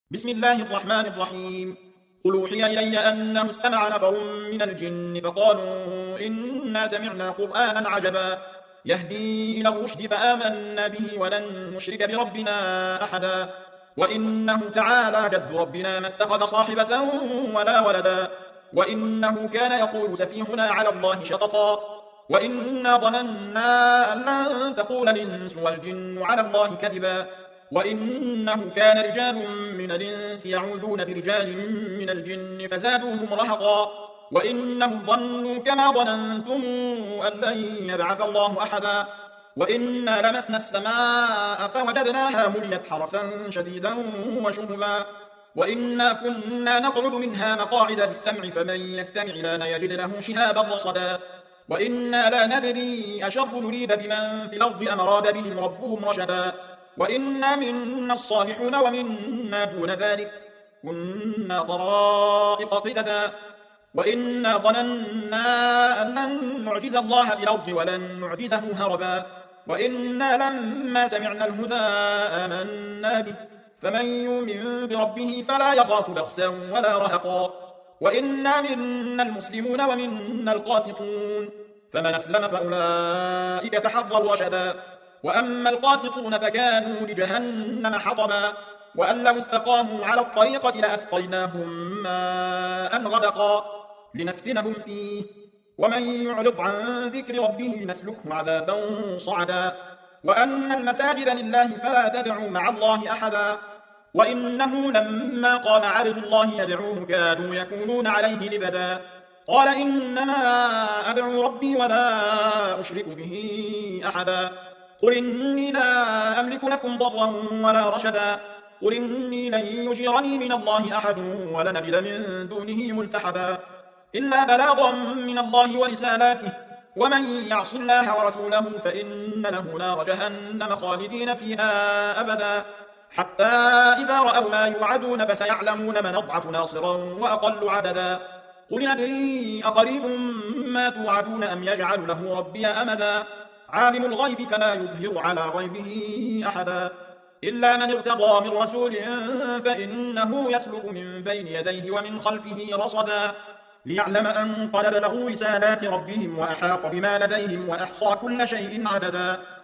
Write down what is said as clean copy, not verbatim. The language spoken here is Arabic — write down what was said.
بسم الله الرحمن الرحيم. قل أوحي إلي أنه استمع نفر من الجن فقالوا إنا سمعنا قرآنا عجبا يهدي إلى الرشد فآمنا به ولن نشرك بربنا أحدا وإنه تعالى جد ربنا ما اتخذ صاحبة ولا ولدا وإنه كان يقول سفيهنا على الله شططا وإنا ظننا أن لن تقول الإنس والجن على الله كذبا وإنه كان رجال من الإنس يعوذون برجال من الجن فزادوهم رهقا وإنهم ظنوا كما ظننتم أن لن يبعث الله أحدا وإنا لمسنا السماء فوجدناها مليت حرسا شديدا وشهبا وإنا كنا نقعد منها مقاعد للسمع فمن يستمع لنا يجد له شهابا رصدا وإنا لا ندري أشر نريد بمن في الأرض أم أراد بهم ربهم رشدا وإنا منا الصالحون ومنا دون ذلك كنا طرائق قددا وإنا ظننا أن لن نعجز الله في الأرض ولن نعجزه هربا وإنا لما سمعنا الهدى آمنا به فمن يؤمن بربه فلا يخاف بخسا ولا رهقا وإنا منا المسلمون ومنا القاسطون فمن أسلم فأولئك تحروا رشدا وأما القاسطون فكانوا لجهنم حطبا وأن لو استقاموا على الطريقة لأسقيناهم ماء غدقا لنفتنهم فيه ومن يعرض عن ذكر ربه نسلكه عذابا صعدا وأن المساجد لله فلا تدعوا مع الله أحدا وإنه لما قام عبد الله يدعوه كادوا يكونون عليه لبدا قال إنما أدعو ربي ولا أشرك به أحدا قل إني لا أملك لكم ضرا ولا رشدا قل إني لن يجيرني من الله أحد ولن أجد من دونه ملتحدا إلا بلاغا من الله ورسالاته ومن يعص الله ورسوله فإن له نار جهنم خالدين فيها أبدا حتى إذا رأوا ما يوعدون فسيعلمون من أضعف ناصرا وأقل عددا قل ندري أقريب ما توعدون أم يجعل له ربي أمدا عالم الغيب فلا يظهر على غيبه أحدا إلا من ارتضى من رسول فإنه يسلك من بين يديه ومن خلفه رصدا ليعلم أن قد بلغوا رسالات ربهم وأحاط بما لديهم وأحصى كل شيء عددا